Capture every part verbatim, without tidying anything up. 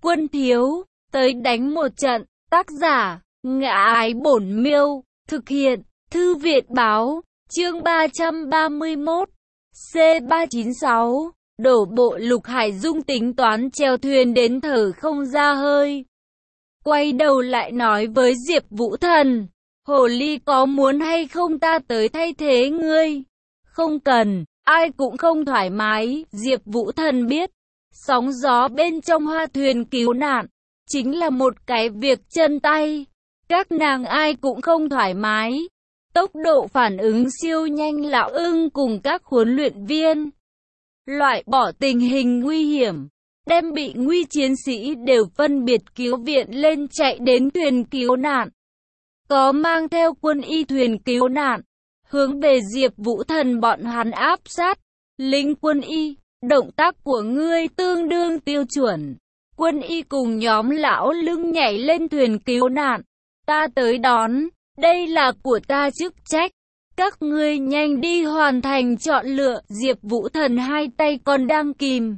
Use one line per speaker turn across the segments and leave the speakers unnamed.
Quân thiếu, tới đánh một trận. Tác giả, Ngã Ái Bổn Miêu. Thực hiện, Thư viện báo. Chương ba trăm ba mươi mốt. C ba chín sáu. Đổ bộ. Lục Hải Dung tính toán chèo thuyền đến thở không ra hơi. Quay đầu lại nói với Diệp Vũ Thần. Hồ ly có muốn hay không ta tới thay thế ngươi? Không cần, ai cũng không thoải mái. Diệp Vũ Thần biết, sóng gió bên trong hoa thuyền cứu nạn chính là một cái việc chân tay. Các nàng ai cũng không thoải mái. Tốc độ phản ứng siêu nhanh. Lão Ưng cùng các huấn luyện viên loại bỏ tình hình nguy hiểm, đem bị nguy chiến sĩ đều phân biệt cứu viện lên, chạy đến thuyền cứu nạn. Có mang theo quân y thuyền cứu nạn, hướng về Diệp Vũ Thần bọn hắn áp sát. Lính quân y, động tác của ngươi tương đương tiêu chuẩn. Quân y cùng nhóm lão Lưng nhảy lên thuyền cứu nạn. Ta tới đón, đây là của ta chức trách. Các ngươi nhanh đi hoàn thành chọn lựa. Diệp Vũ Thần hai tay còn đang kìm.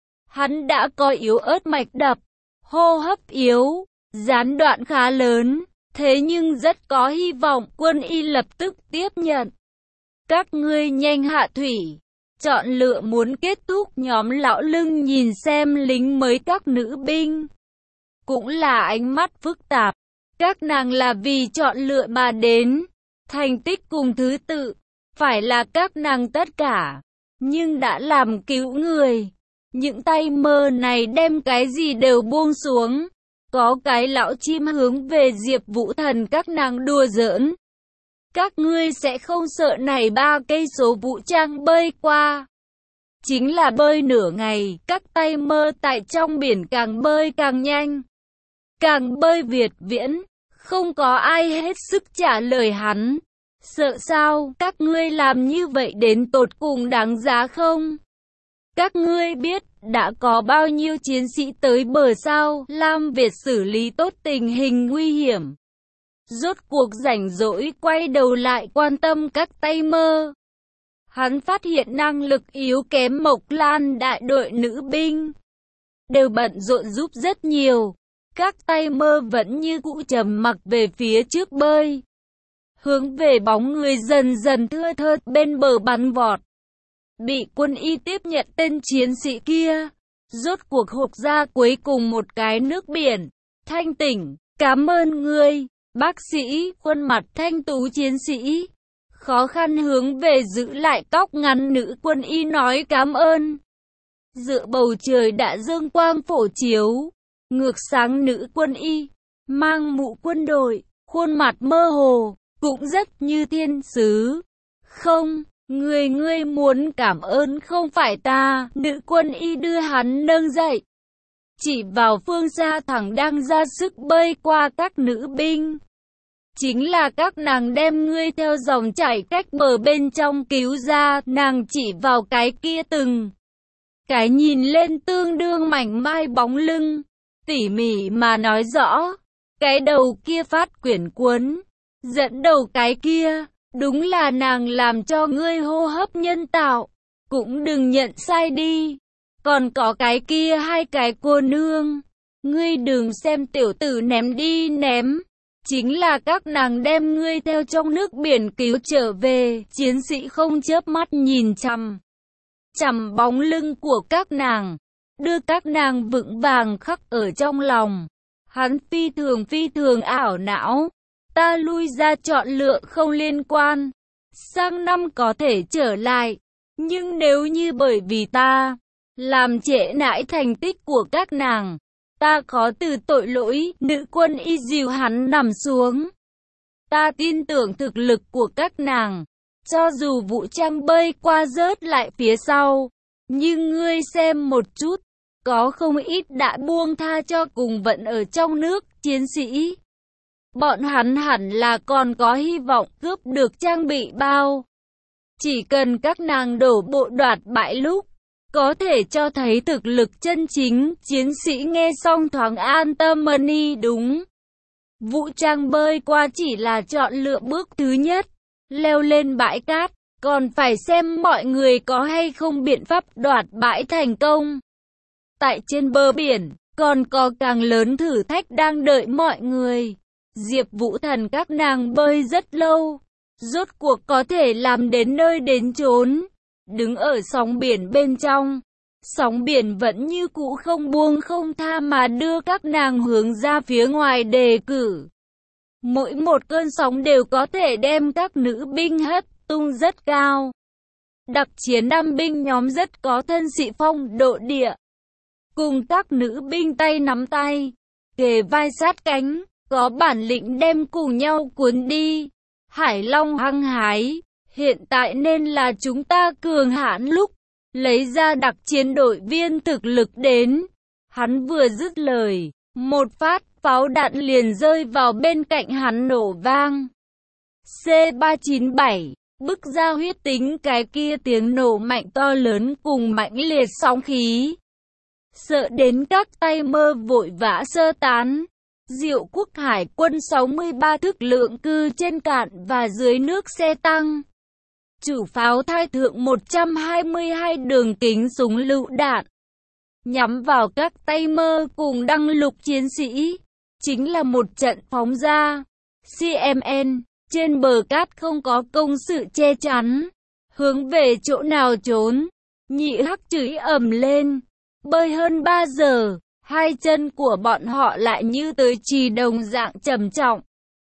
Hắn đã có yếu ớt mạch đập, hô hấp yếu, gián đoạn khá lớn. Thế nhưng rất có hy vọng. Quân y lập tức tiếp nhận. Các ngươi nhanh hạ thủy. Chọn lựa muốn kết thúc. Nhóm lão Lưng nhìn xem lính mới các nữ binh. Cũng là ánh mắt phức tạp. Các nàng là vì chọn lựa mà đến. Thành tích cùng thứ tự, phải là các nàng tất cả. Nhưng đã làm cứu người. Những tay mơ này đem cái gì đều buông xuống. Có cái lão chim hướng về Diệp Vũ Thần các nàng đùa giỡn. Các ngươi sẽ không sợ này ba cây số vũ trang bơi qua. Chính là bơi nửa ngày. Các tay mơ tại trong biển càng bơi càng nhanh, càng bơi việt viễn. Không có ai hết sức trả lời hắn. Sợ sao? Các ngươi làm như vậy đến tột cùng đáng giá không? Các ngươi biết đã có bao nhiêu chiến sĩ tới bờ sao? Lam Việt xử lý tốt tình hình nguy hiểm. Rốt cuộc rảnh rỗi quay đầu lại quan tâm các tay mơ. Hắn phát hiện năng lực yếu kém Mộc Lan đại đội nữ binh đều bận rộn giúp rất nhiều. Các tay mơ vẫn như cũ trầm mặc về phía trước bơi, hướng về bóng người dần dần thưa thớt bên bờ bắn vọt. Bị quân y tiếp nhận tên chiến sĩ kia, rốt cuộc hộp ra cuối cùng một cái nước biển. Thanh tỉnh, cảm ơn ngươi, bác sĩ. Khuôn mặt thanh tú chiến sĩ khó khăn hướng về giữ lại tóc ngắn nữ quân y nói cảm ơn. Dựa bầu trời đã dương quang phổ chiếu, ngược sáng nữ quân y, mang mũ quân đội, khuôn mặt mơ hồ, cũng rất như thiên sứ. Không, người ngươi muốn cảm ơn không phải ta. Nữ quân y đưa hắn nâng dậy, chỉ vào phương xa thẳng đang ra sức bơi qua các nữ binh. Chính là các nàng đem ngươi theo dòng chảy cách bờ bên trong cứu ra. Nàng chỉ vào cái kia từng cái nhìn lên tương đương mảnh mai bóng lưng, tỉ mỉ mà nói rõ. Cái đầu kia phát quyển cuốn, dẫn đầu cái kia, đúng là nàng làm cho ngươi hô hấp nhân tạo. Cũng đừng nhận sai đi. Còn có cái kia hai cái cô nương, ngươi đừng xem tiểu tử ném đi ném. Chính là các nàng đem ngươi theo trong nước biển cứu trở về. Chiến sĩ không chớp mắt nhìn chằm chằm bóng lưng của các nàng, đưa các nàng vững vàng khắc ở trong lòng. Hắn phi thường phi thường ảo não. Ta lui ra chọn lựa không liên quan. Sang năm có thể trở lại. Nhưng nếu như bởi vì ta làm trễ nải thành tích của các nàng, ta khó từ tội lỗi. Nữ quân y dìu hắn nằm xuống. Ta tin tưởng thực lực của các nàng. Cho dù vũ trang bơi qua rớt lại phía sau, nhưng ngươi xem một chút, có không ít đã buông tha cho cùng vẫn ở trong nước chiến sĩ. Bọn hắn hẳn là còn có hy vọng cướp được trang bị bao. Chỉ cần các nàng đổ bộ đoạt bãi lúc, có thể cho thấy thực lực chân chính. Chiến sĩ nghe xong thoáng an tâm mani đúng. Vũ trang bơi qua chỉ là chọn lựa bước thứ nhất. Leo lên bãi cát, còn phải xem mọi người có hay không biện pháp đoạt bãi thành công. Tại trên bờ biển, còn có càng lớn thử thách đang đợi mọi người. Diệp Vũ Thần các nàng bơi rất lâu, rốt cuộc có thể làm đến nơi đến chốn. Đứng ở sóng biển bên trong, sóng biển vẫn như cũ không buông không tha mà đưa các nàng hướng ra phía ngoài đề cử. Mỗi một cơn sóng đều có thể đem các nữ binh hất tung rất cao. Đặc chiến nam binh nhóm rất có thân sĩ phong độ địa, cùng các nữ binh tay nắm tay, kề vai sát cánh, có bản lĩnh đem cùng nhau cuốn đi. Hải Long hăng hái, hiện tại nên là chúng ta cường hãn lúc, lấy ra đặc chiến đội viên thực lực đến. Hắn vừa dứt lời, một phát pháo đạn liền rơi vào bên cạnh hắn nổ vang. C ba chín bảy, bức ra huyết tính cái kia tiếng nổ mạnh to lớn cùng mãnh liệt sóng khí. Sợ đến các tay mơ vội vã sơ tán. Diệu Quốc Hải quân sáu mươi ba thức lượng cư trên cạn và dưới nước xe tăng. Chủ pháo thai thượng một trăm hai mươi hai đường kính súng lựu đạn, nhắm vào các tay mơ cùng đăng lục chiến sĩ. Chính là một trận phóng ra. xê em en, trên bờ cát không có công sự che chắn. Hướng về chỗ nào trốn. Nhị Hắc chửi ầm lên. Bơi hơn ba giờ, hai chân của bọn họ lại như tới trì đồng dạng trầm trọng.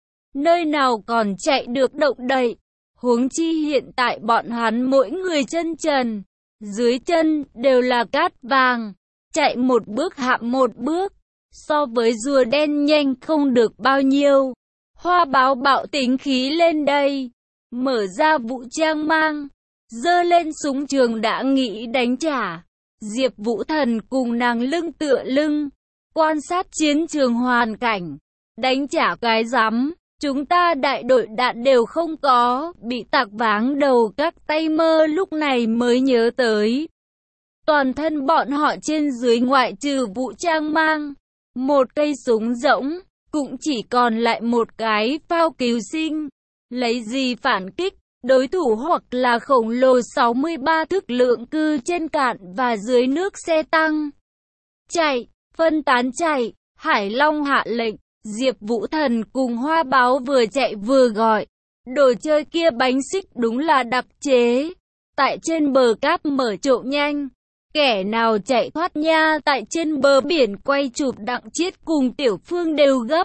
Nơi nào còn chạy được động đậy. Huống chi hiện tại bọn hắn mỗi người chân trần, dưới chân đều là cát vàng, chạy một bước hạm một bước, so với rùa đen nhanh không được bao nhiêu. Hoa Báo bạo tính khí lên đây, mở ra vũ trang mang, giơ lên súng trường đã nghĩ đánh trả. Diệp Vũ Thần cùng nàng lưng tựa lưng, quan sát chiến trường hoàn cảnh, đánh trả cái rắm. Chúng ta đại đội đạn đều không có, bị tạc váng đầu các tay mơ lúc này mới nhớ tới. Toàn thân bọn họ trên dưới ngoại trừ vũ trang mang, một cây súng rỗng, cũng chỉ còn lại một cái phao cứu sinh. Lấy gì phản kích, đối thủ hoặc là khổng lồ sáu mươi ba thức lượng cư trên cạn và dưới nước xe tăng. Chạy, phân tán chạy, Hải Long hạ lệnh. Diệp Vũ Thần cùng Hoa Báo vừa chạy vừa gọi. Đồ chơi kia bánh xích đúng là đặc chế. Tại trên bờ cát mở trộm nhanh. Kẻ nào chạy thoát nha, tại trên bờ biển quay chụp Đặng Chiết cùng Tiểu Phương đều gấp.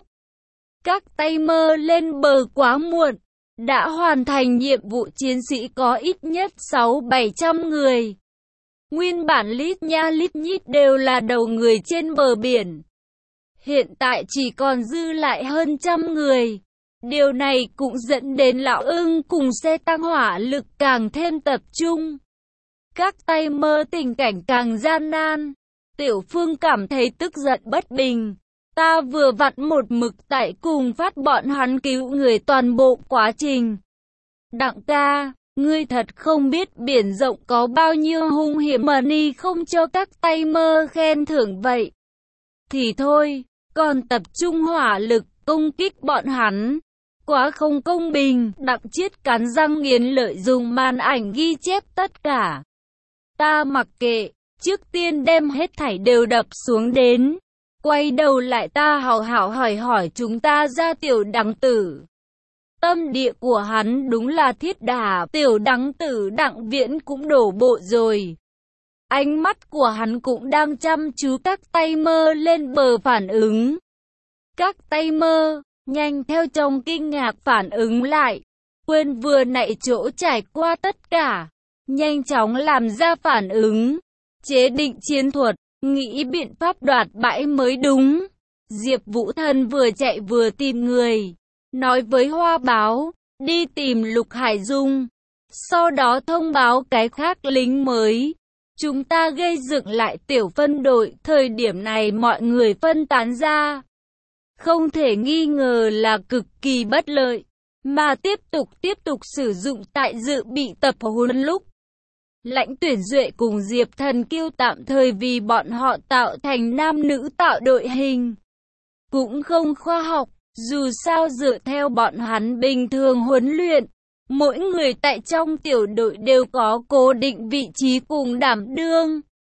Các tay mơ lên bờ quá muộn. Đã hoàn thành nhiệm vụ chiến sĩ có ít nhất sáu bảy trăm người. Nguyên bản lít nha lít nhít đều là đầu người trên bờ biển. Hiện tại chỉ còn dư lại hơn trăm người. Điều này cũng dẫn đến Lão Ưng cùng xe tăng hỏa lực càng thêm tập trung. Các tay mơ tình cảnh càng gian nan. Tiểu Phương cảm thấy tức giận bất bình. Ta vừa vặn một mực tại cùng phát bọn hắn cứu người toàn bộ quá trình. Đặng ca, ngươi thật không biết biển rộng có bao nhiêu hung hiểm mà ni không cho các tay mơ khen thưởng vậy. Thì thôi, còn tập trung hỏa lực công kích bọn hắn. Quá không công bình. Đặng Chiết cắn răng nghiến lợi dùng màn ảnh ghi chép tất cả. Ta mặc kệ, trước tiên đem hết thảy đều đập xuống đến. Quay đầu lại ta hào hảo hỏi hỏi chúng ta ra Tiểu Đăng Tử. Tâm địa của hắn đúng là thiết đà. Tiểu Đăng Tử Đặng Viễn cũng đổ bộ rồi. Ánh mắt của hắn cũng đang chăm chú các tay mơ lên bờ phản ứng. Các tay mơ, nhanh theo trong kinh ngạc phản ứng lại. Quên vừa nãy chỗ trải qua tất cả. Nhanh chóng làm ra phản ứng. Chế định chiến thuật, nghĩ biện pháp đoạt bãi mới đúng. Diệp Vũ Thần vừa chạy vừa tìm người. Nói với Hoa Báo, đi tìm Lục Hải Dung. Sau đó thông báo cái khác lính mới. Chúng ta gây dựng lại tiểu phân đội, thời điểm này mọi người phân tán ra. Không thể nghi ngờ là cực kỳ bất lợi, mà tiếp tục tiếp tục sử dụng tại dự bị tập huấn lúc. Lãnh Tuyển Duệ cùng Diệp Thần Kiêu tạm thời vì bọn họ tạo thành nam nữ tạo đội hình. Cũng không khoa học, dù sao dựa theo bọn hắn bình thường huấn luyện. Mỗi người tại trong tiểu đội đều có cố định vị trí cùng đảm đương.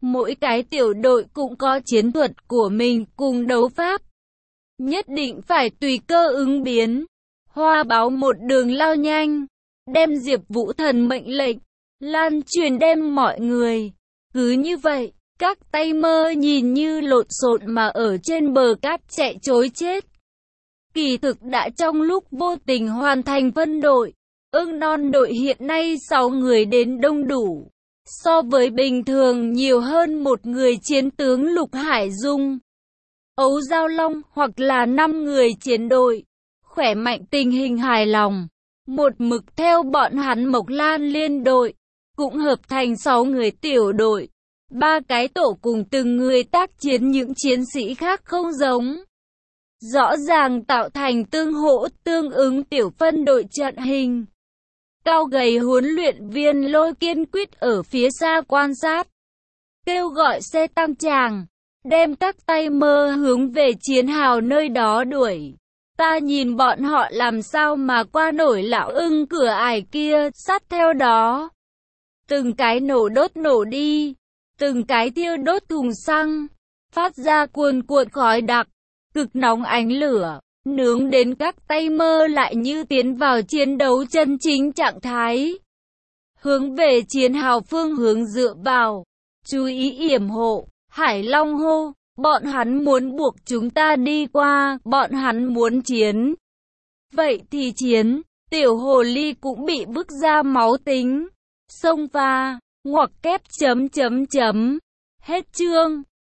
Mỗi cái tiểu đội cũng có chiến thuật của mình cùng đấu pháp. Nhất định phải tùy cơ ứng biến. Hoa báo một đường lao nhanh, đem Diệp Vũ Thần mệnh lệnh lan truyền đem mọi người. Cứ như vậy, các tay mơ nhìn như lộn xộn mà ở trên bờ cát chạy trối chết. Kỳ thực đã trong lúc vô tình hoàn thành phân đội. Ưng non đội hiện nay sáu người đến đông đủ. So với bình thường nhiều hơn một người chiến tướng Lục Hải Dung, Ấu Giao Long hoặc là năm người chiến đội. Khỏe mạnh tình hình hài lòng. Một mực theo bọn hắn Mộc Lan liên đội. Cũng hợp thành sáu người tiểu đội. Ba cái tổ cùng từng người tác chiến những chiến sĩ khác không giống. Rõ ràng tạo thành tương hỗ tương ứng tiểu phân đội trận hình. Cao gầy huấn luyện viên Lôi kiên quyết ở phía xa quan sát. Kêu gọi xe tăng tràng. Đem các tay mơ hướng về chiến hào nơi đó đuổi. Ta nhìn bọn họ làm sao mà qua nổi lão ưng cửa ải kia, sát theo đó. Từng cái nổ đốt nổ đi. Từng cái thiêu đốt thùng xăng. Phát ra cuồn cuộn khói đặc. Cực nóng ánh lửa. Nướng đến các tay mơ lại như tiến vào chiến đấu chân chính trạng thái. Hướng về chiến hào phương hướng dựa vào. Chú ý yểm hộ. Hải Long hô. Bọn hắn muốn buộc chúng ta đi qua. Bọn hắn muốn chiến. Vậy thì chiến. Tiểu hồ ly cũng bị bức ra máu tính. Xông pha. Ngoặc kép chấm chấm chấm. Hết chương.